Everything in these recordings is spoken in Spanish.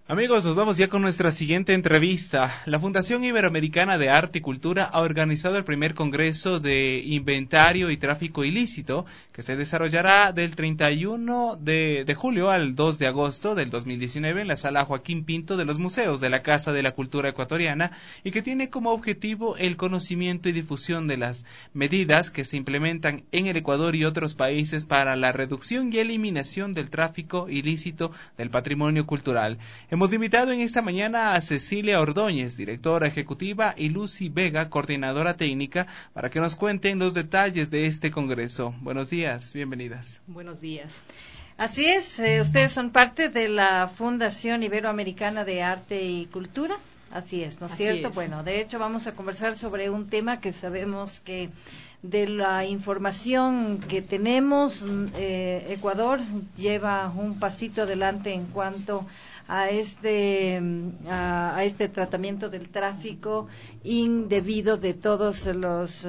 Amigos, nos vamos ya con nuestra siguiente entrevista. La Fundación Iberoamericana de Arte y Cultura ha organizado el primer Congreso de Inventario y Tráfico Ilícito, que se desarrollará del 31 de julio al 2 de agosto del 2019 en la Sala Joaquín Pinto de los Museos de la Casa de la Cultura Ecuatoriana, y que tiene como objetivo el conocimiento y difusión de las medidas que se implementan en el Ecuador y otros países para la reducción y eliminación del tráfico ilícito del patrimonio cultural. Hemos invitado en esta mañana a Cecilia Ordóñez, directora ejecutiva, y Lucy Vega, coordinadora técnica, para que nos cuenten los detalles de este congreso. Buenos días, bienvenidas. Buenos días. Así es, ustedes son parte de la Fundación Iberoamericana de Arte y Cultura. Así es, ¿no es cierto? Bueno, de hecho vamos a conversar sobre un tema que sabemos que de la información que tenemos, Ecuador lleva un pasito adelante en cuanto a este tratamiento del tráfico indebido de todos los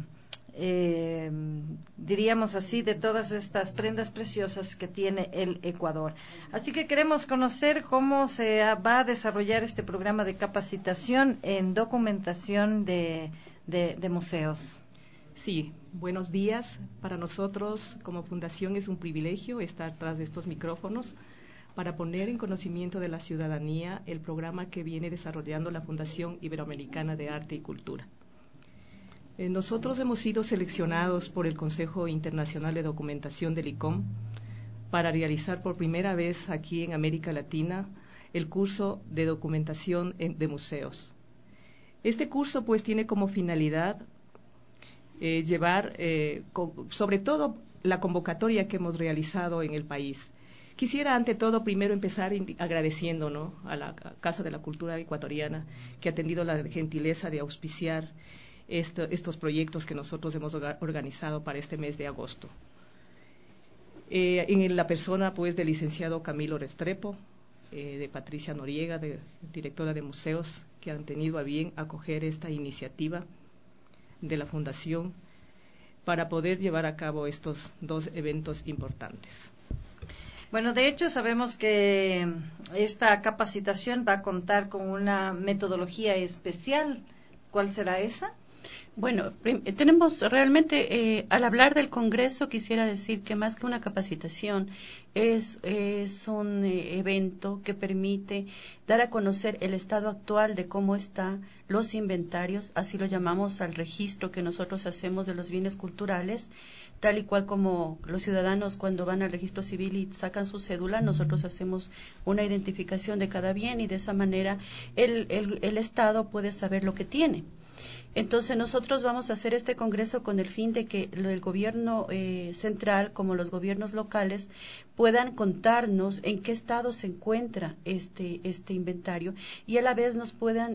diríamos así, de todas estas prendas preciosas que tiene el Ecuador. Así que queremos conocer cómo se va a desarrollar este programa de capacitación en documentación de museos. Sí, buenos días. Para nosotros como fundación es un privilegio estar tras de estos micrófonos para poner en conocimiento de la ciudadanía el programa que viene desarrollando la Fundación Iberoamericana de Arte y Cultura. Nosotros hemos sido seleccionados por el Consejo Internacional de Documentación del ICOM para realizar por primera vez aquí en América Latina el curso de documentación de museos. Este curso pues tiene como finalidad llevar sobre todo la convocatoria que hemos realizado en el país. Quisiera ante todo primero empezar agradeciendo, ¿no?, a la Casa de la Cultura Ecuatoriana, que ha tenido la gentileza de auspiciar estos proyectos que nosotros hemos organizado para este mes de agosto. En la persona pues del licenciado Camilo Restrepo, de Patricia Noriega, directora de museos, que han tenido a bien acoger esta iniciativa de la Fundación para poder llevar a cabo estos dos eventos importantes. Bueno, de hecho sabemos que esta capacitación va a contar con una metodología especial. ¿Cuál será esa? Bueno, tenemos realmente, al hablar del Congreso, quisiera decir que más que una capacitación, es un evento que permite dar a conocer el estado actual de cómo están los inventarios, así lo llamamos al registro que nosotros hacemos de los bienes culturales, tal y cual como los ciudadanos cuando van al registro civil y sacan su cédula, nosotros hacemos una identificación de cada bien y de esa manera el Estado puede saber lo que tiene. Entonces nosotros vamos a hacer este congreso con el fin de que el gobierno central como los gobiernos locales puedan contarnos en qué estado se encuentra este inventario y a la vez nos puedan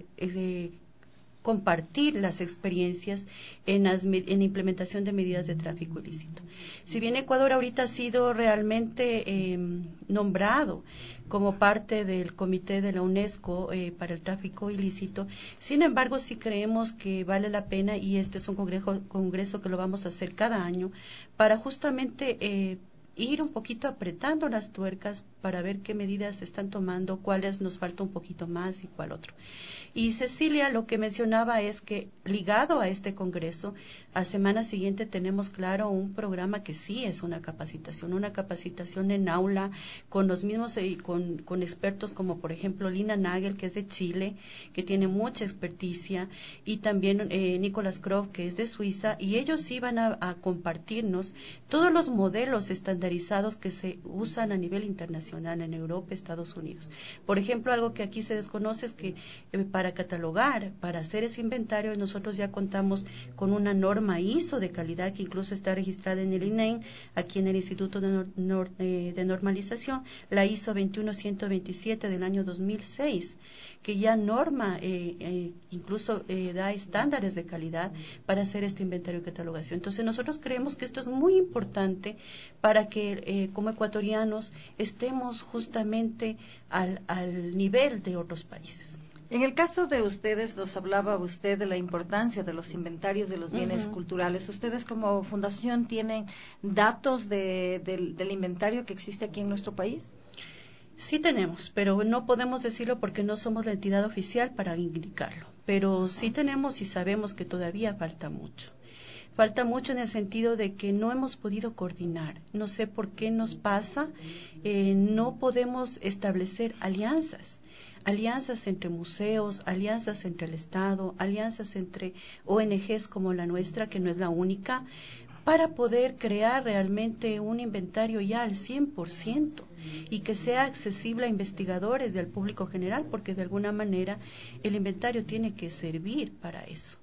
compartir las experiencias en implementación de medidas de tráfico ilícito. Si bien Ecuador ahorita ha sido realmente nombrado como parte del comité de la UNESCO para el tráfico ilícito, sin embargo sí creemos que vale la pena y este es un congreso que lo vamos a hacer cada año para justamente ir un poquito apretando las tuercas para ver qué medidas se están tomando, cuáles nos falta un poquito más y cuál otro. Y Cecilia lo que mencionaba es que ligado a este congreso, a semana siguiente tenemos claro un programa que sí es una capacitación en aula con los mismos con expertos como por ejemplo Lina Nagel, que es de Chile, que tiene mucha experticia, y también Nicolas Croft, que es de Suiza, y ellos sí van a compartirnos todos los modelos estandarizados que se usan a nivel internacional en Europa, Estados Unidos. Por ejemplo, algo que aquí se desconoce es que para catalogar, para hacer ese inventario, nosotros ya contamos con una norma ISO de calidad que incluso está registrada en el INEM, aquí en el Instituto de Normalización, la ISO 21127 del año 2006, que ya norma, incluso da estándares de calidad para hacer este inventario y catalogación. Entonces nosotros creemos que esto es muy importante para que como ecuatorianos estemos justamente al nivel de otros países. En el caso de ustedes, nos hablaba usted de la importancia de los inventarios de los bienes culturales. ¿Ustedes como fundación tienen datos del inventario que existe aquí en nuestro país? Sí tenemos, pero no podemos decirlo porque no somos la entidad oficial para indicarlo. Pero sí tenemos y sabemos que todavía falta mucho. Falta mucho en el sentido de que no hemos podido coordinar. No sé por qué nos pasa. No podemos establecer alianzas. Alianzas entre museos, alianzas entre el Estado, alianzas entre ONGs como la nuestra, que no es la única, para poder crear realmente un inventario ya al 100% y que sea accesible a investigadores y al público general, porque de alguna manera el inventario tiene que servir para eso.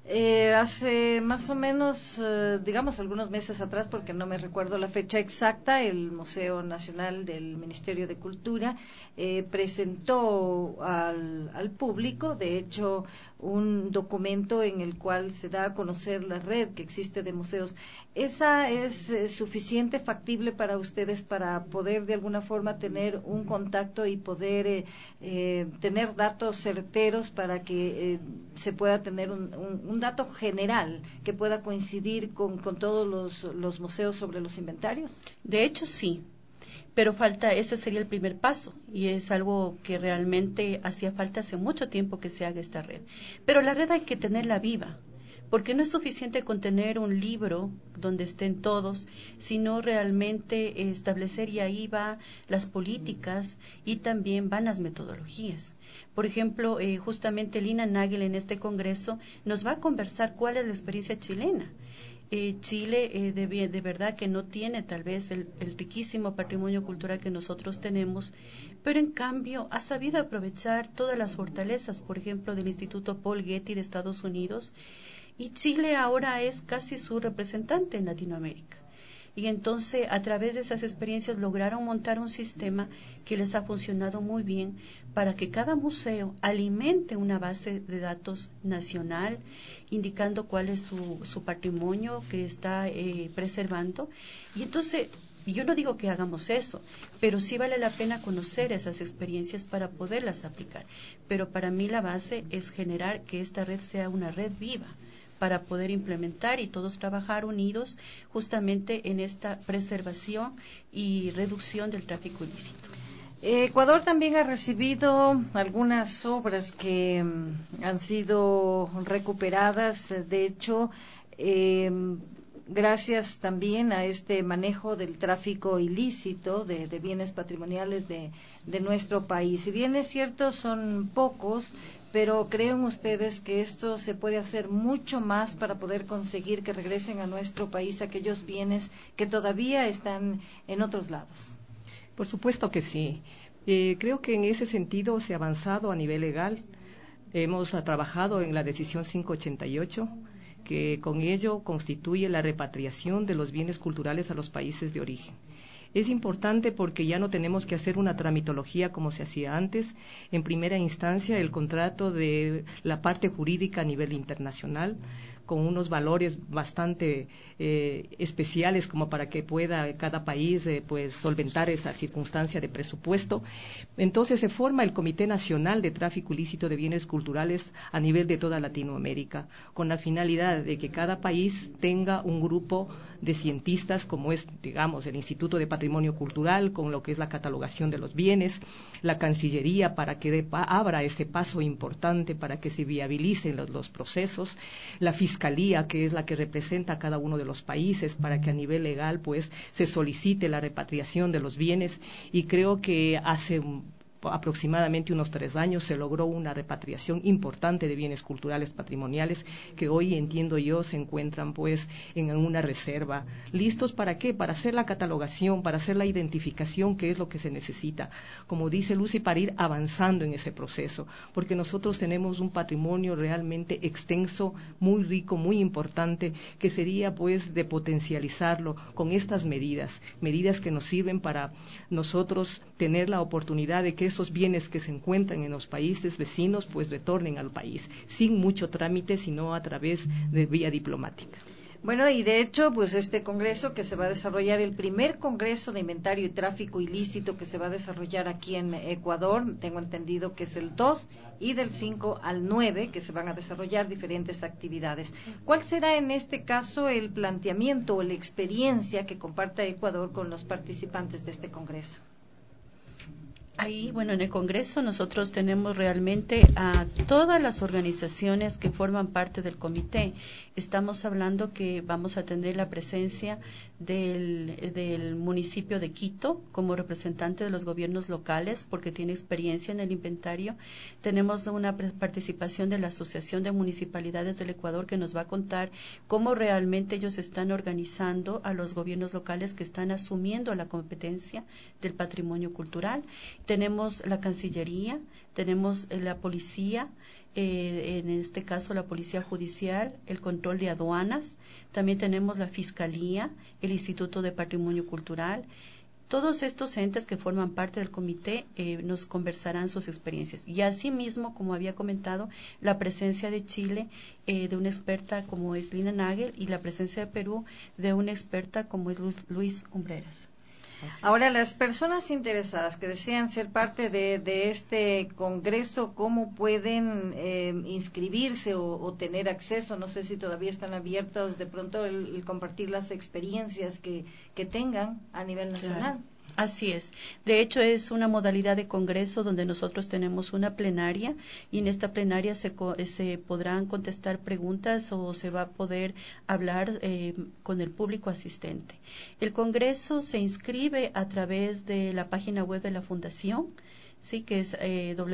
Hace más o menos, digamos, algunos meses atrás, porque no me recuerdo la fecha exacta, el Museo Nacional del Ministerio de Cultura presentó al público, de hecho, un documento en el cual se da a conocer la red que existe de museos. ¿Esa es suficiente, factible para ustedes para poder de alguna forma tener un contacto y poder tener datos certeros para que se pueda tener un dato general que pueda coincidir con todos los museos sobre los inventarios? De hecho, sí, pero ese sería el primer paso y es algo que realmente hacía falta hace mucho tiempo que se haga esta red. Pero la red hay que tenerla viva, porque no es suficiente con tener un libro donde estén todos, sino realmente establecer, y ahí va las políticas y también van las metodologías. Por ejemplo, justamente Lina Nagel en este congreso nos va a conversar cuál es la experiencia chilena. Chile de verdad que no tiene tal vez el riquísimo patrimonio cultural que nosotros tenemos, pero en cambio ha sabido aprovechar todas las fortalezas, por ejemplo, del Instituto Paul Getty de Estados Unidos, y Chile ahora es casi su representante en Latinoamérica. Y entonces, a través de esas experiencias lograron montar un sistema que les ha funcionado muy bien para que cada museo alimente una base de datos nacional, indicando cuál es su patrimonio que está preservando. Y entonces, yo no digo que hagamos eso, pero sí vale la pena conocer esas experiencias para poderlas aplicar. Pero para mí la base es generar que esta red sea una red viva, para poder implementar y todos trabajar unidos justamente en esta preservación y reducción del tráfico ilícito. Ecuador también ha recibido algunas obras que han sido recuperadas, de hecho, gracias también a este manejo del tráfico ilícito de bienes patrimoniales de nuestro país. Si bien es cierto, son pocos, pero ¿creen ustedes que esto se puede hacer mucho más para poder conseguir que regresen a nuestro país aquellos bienes que todavía están en otros lados? Por supuesto que sí. Creo que en ese sentido se ha avanzado a nivel legal. Hemos trabajado en la decisión 588, que con ello constituye la repatriación de los bienes culturales a los países de origen. Es importante porque ya no tenemos que hacer una tramitología como se hacía antes. En primera instancia, el contrato de la parte jurídica a nivel internacional, con unos valores bastante especiales como para que pueda cada país pues solventar esa circunstancia de presupuesto. Entonces se forma el Comité Nacional de Tráfico Ilícito de Bienes Culturales a nivel de toda Latinoamérica, con la finalidad de que cada país tenga un grupo de cientistas, como es, digamos, el Instituto de Patrimonio Cultural, con lo que es la catalogación de los bienes, la Cancillería para que abra ese paso importante para que se viabilicen los procesos, la Fiscalía, que es la que representa a cada uno de los países para que a nivel legal pues se solicite la repatriación de los bienes, y creo que hace aproximadamente unos 3 años se logró una repatriación importante de bienes culturales patrimoniales que hoy, entiendo yo, se encuentran pues en una reserva. ¿Listos para qué? Para hacer la catalogación, para hacer la identificación, que es lo que se necesita, como dice Lucy, para ir avanzando en ese proceso, porque nosotros tenemos un patrimonio realmente extenso, muy rico, muy importante, que sería pues de potencializarlo con estas medidas que nos sirven para nosotros tener la oportunidad de que esos bienes que se encuentran en los países vecinos pues retornen al país, sin mucho trámite, sino a través de vía diplomática. Bueno, y de hecho, pues este congreso que se va a desarrollar, el primer congreso de inventario y tráfico ilícito que se va a desarrollar aquí en Ecuador, tengo entendido que es el 2 y del 5 al 9, que se van a desarrollar diferentes actividades. ¿Cuál será en este caso el planteamiento o la experiencia que comparta Ecuador con los participantes de este congreso? Ahí, bueno, en el Congreso nosotros tenemos realmente a todas las organizaciones que forman parte del comité. Estamos hablando que vamos a tener la presencia del municipio de Quito como representante de los gobiernos locales porque tiene experiencia en el inventario. Tenemos una participación de la Asociación de Municipalidades del Ecuador que nos va a contar cómo realmente ellos están organizando a los gobiernos locales que están asumiendo la competencia del patrimonio cultural. Tenemos la Cancillería, tenemos la policía, en este caso la Policía Judicial, el control de aduanas, también tenemos la Fiscalía, el Instituto de Patrimonio Cultural. Todos estos entes que forman parte del comité nos conversarán sus experiencias. Y asimismo, como había comentado, la presencia de Chile de una experta como es Lina Nagel y la presencia de Perú de una experta como es Luis Umbreras. Ahora, las personas interesadas que desean ser parte de este congreso, ¿cómo pueden inscribirse o tener acceso? No sé si todavía están abiertos de pronto el compartir las experiencias que tengan a nivel nacional. Claro. Así es. De hecho, es una modalidad de congreso donde nosotros tenemos una plenaria y en esta plenaria se podrán contestar preguntas o se va a poder hablar con el público asistente. El congreso se inscribe a través de la página web de la Fundación, sí, que es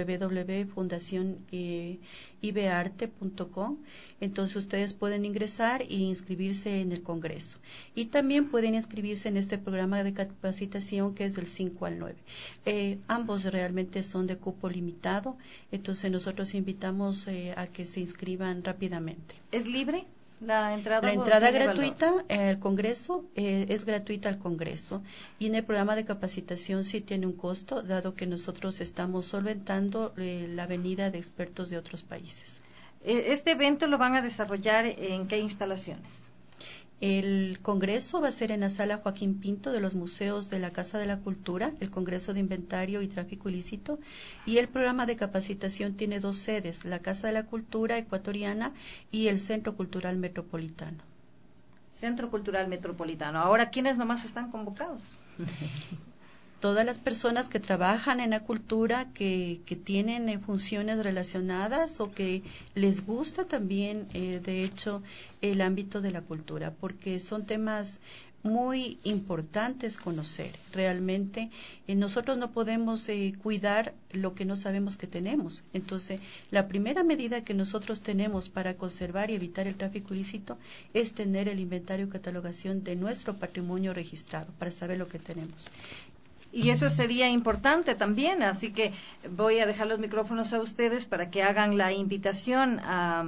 www.fundacionibearte.com. Entonces ustedes pueden ingresar e inscribirse en el Congreso. Y también pueden inscribirse en este programa de capacitación que es del 5 al 9. Ambos realmente son de cupo limitado, entonces nosotros invitamos a que se inscriban rápidamente. ¿Es libre? La entrada gratuita al Congreso es gratuita al Congreso y en el programa de capacitación sí tiene un costo, dado que nosotros estamos solventando la venida de expertos de otros países. ¿Este evento lo van a desarrollar en qué instalaciones? El congreso va a ser en la sala Joaquín Pinto de los museos de la Casa de la Cultura, el Congreso de Inventario y Tráfico Ilícito, y el programa de capacitación tiene 2 sedes, la Casa de la Cultura Ecuatoriana y el Centro Cultural Metropolitano. Centro Cultural Metropolitano. Ahora, ¿quiénes nomás están convocados? Todas las personas que trabajan en la cultura, que tienen funciones relacionadas o que les gusta también, de hecho, el ámbito de la cultura, porque son temas muy importantes conocer. Realmente nosotros no podemos cuidar lo que no sabemos que tenemos. Entonces, la primera medida que nosotros tenemos para conservar y evitar el tráfico ilícito es tener el inventario y catalogación de nuestro patrimonio registrado para saber lo que tenemos. Y eso sería importante también, así que voy a dejar los micrófonos a ustedes para que hagan la invitación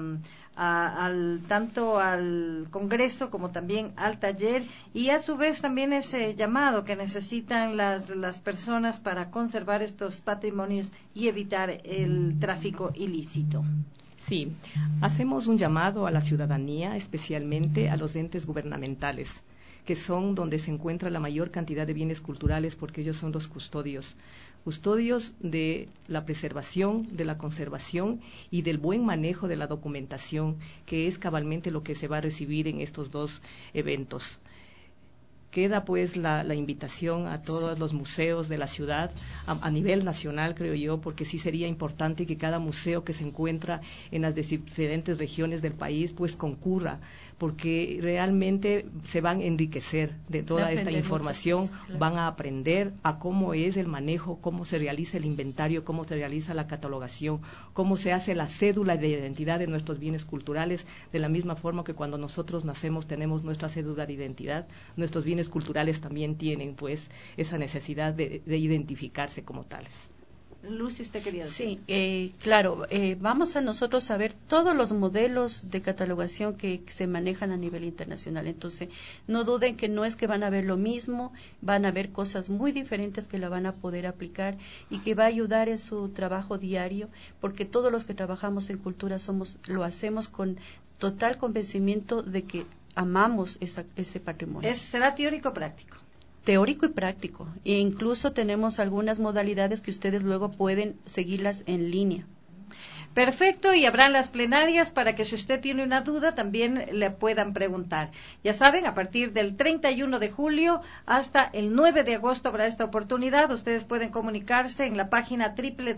tanto al Congreso como también al taller y a su vez también ese llamado que necesitan las personas para conservar estos patrimonios y evitar el tráfico ilícito. Sí, hacemos un llamado a la ciudadanía, especialmente a los entes gubernamentales, que son donde se encuentra la mayor cantidad de bienes culturales porque ellos son los custodios de la preservación, de la conservación y del buen manejo de la documentación, que es cabalmente lo que se va a recibir en estos 2 eventos. Queda pues la invitación a todos los museos de la ciudad a nivel nacional, creo yo, porque sí sería importante que cada museo que se encuentra en las diferentes regiones del país pues concurra, porque realmente se van a enriquecer de toda esta información, cosas, claro. Van a aprender a cómo es el manejo, cómo se realiza el inventario, cómo se realiza la catalogación, cómo se hace la cédula de identidad de nuestros bienes culturales, de la misma forma que cuando nosotros nacemos tenemos nuestra cédula de identidad, nuestros bienes culturales también tienen pues esa necesidad de identificarse como tales. Lucy, ¿usted quería decir? Sí, claro, vamos a nosotros a ver todos los modelos de catalogación que se manejan a nivel internacional, entonces no duden que no es que van a ver lo mismo, van a ver cosas muy diferentes que la van a poder aplicar y que va a ayudar en su trabajo diario, porque todos los que trabajamos en cultura lo hacemos con total convencimiento de que amamos ese patrimonio. ¿Será teórico o práctico? Teórico y práctico, e incluso tenemos algunas modalidades que ustedes luego pueden seguirlas en línea. Perfecto, y habrán las plenarias para que si usted tiene una duda también le puedan preguntar. Ya saben, a partir del 31 de julio hasta el 9 de agosto habrá esta oportunidad. Ustedes pueden comunicarse en la página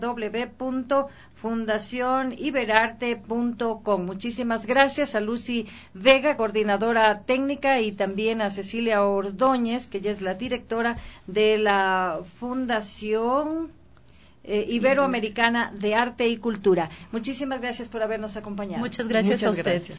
www.fundacioniberarte.com. Muchísimas gracias a Lucy Vega, coordinadora técnica, y también a Cecilia Ordóñez, que ella es la directora de la Fundación Iberoamericana de Arte y Cultura. Muchísimas gracias por habernos acompañado. Muchas gracias a ustedes.